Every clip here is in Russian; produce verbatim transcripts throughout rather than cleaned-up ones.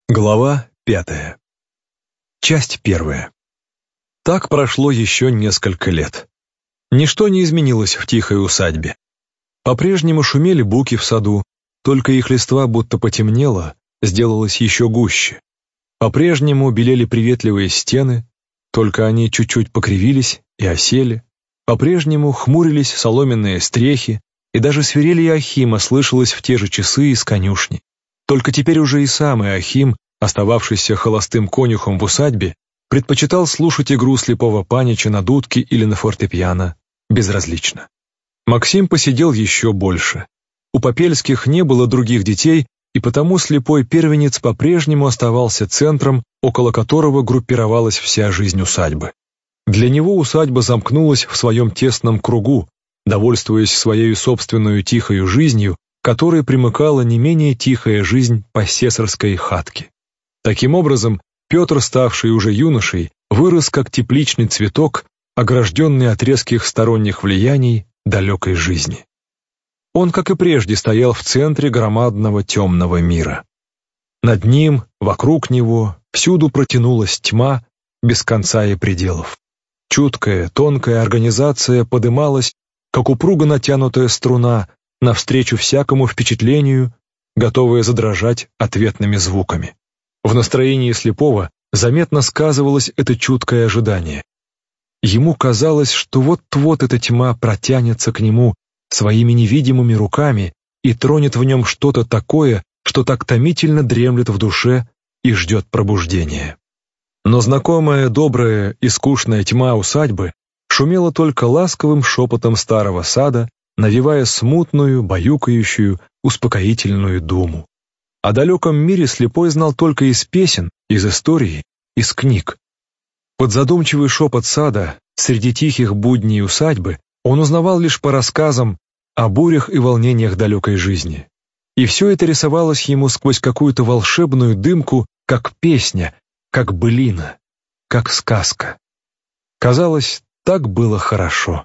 Глава пятая. Часть первая. Так прошло еще несколько лет. Ничто не изменилось в тихой усадьбе. По-прежнему шумели буки в саду, только их листва будто потемнело, сделалось еще гуще. По-прежнему белели приветливые стены, только они чуть-чуть покривились и осели. По-прежнему хмурились соломенные стрехи, и даже свирель Ахима слышалось в те же часы из конюшни. Только теперь уже и сам Ахим, остававшийся холостым конюхом в усадьбе, предпочитал слушать игру слепого панича на дудке или на фортепиано, безразлично. Максим посидел еще больше. У Попельских не было других детей, и потому слепой первенец по-прежнему оставался центром, около которого группировалась вся жизнь усадьбы. Для него усадьба замкнулась в своем тесном кругу, довольствуясь своей собственной тихою жизнью, которой примыкала не менее тихая жизнь посесарской хатки. Таким образом, Петр, ставший уже юношей, вырос как тепличный цветок, огражденный от резких сторонних влияний далекой жизни. Он, как и прежде, стоял в центре громадного темного мира. Над ним, вокруг него, всюду протянулась тьма без конца и пределов. Чуткая, тонкая организация подымалась, как упруго натянутая струна, навстречу всякому впечатлению, готовая задрожать ответными звуками. В настроении слепого заметно сказывалось это чуткое ожидание. Ему казалось, что вот-вот эта тьма протянется к нему своими невидимыми руками и тронет в нем что-то такое, что так томительно дремлет в душе и ждет пробуждения. Но знакомая, добрая и скучная тьма усадьбы шумела только ласковым шепотом старого сада, навевая смутную, баюкающую, успокоительную думу. О далеком мире слепой знал только из песен, из истории, из книг. Под задумчивый шепот сада, среди тихих будней усадьбы, он узнавал лишь по рассказам о бурях и волнениях далекой жизни. И все это рисовалось ему сквозь какую-то волшебную дымку, как песня, как былина, как сказка. Казалось, так было хорошо.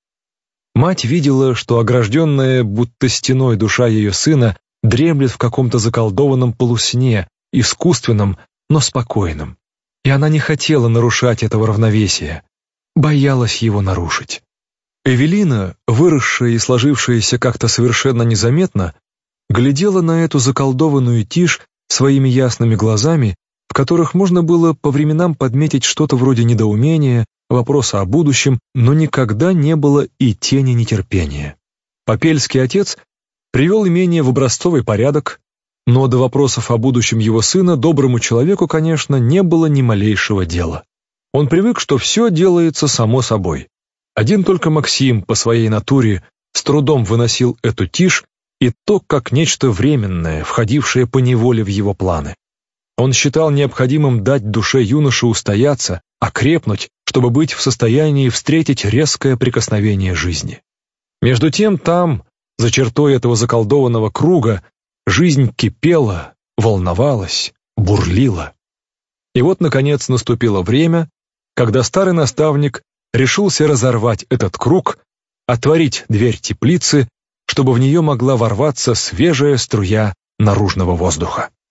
Мать видела, что огражденная будто стеной душа ее сына дремлет в каком-то заколдованном полусне, искусственном, но спокойном. И она не хотела нарушать этого равновесия, боялась его нарушить. Эвелина, выросшая и сложившаяся как-то совершенно незаметно, глядела на эту заколдованную тишь своими ясными глазами, в которых можно было по временам подметить что-то вроде недоумения, вопроса о будущем, но никогда не было и тени нетерпения. Попельский отец привел имение в образцовый порядок, но до вопросов о будущем его сына доброму человеку, конечно, не было ни малейшего дела. Он привык, что все делается само собой. Один только Максим по своей натуре с трудом выносил эту тишь и то как нечто временное, входившее поневоле в его планы. Он считал необходимым дать душе юноши устояться, окрепнуть, чтобы быть в состоянии встретить резкое прикосновение жизни. Между тем там, за чертой этого заколдованного круга, жизнь кипела, волновалась, бурлила. И вот, наконец, наступило время, когда старый наставник решился разорвать этот круг, отворить дверь теплицы, чтобы в нее могла ворваться свежая струя наружного воздуха.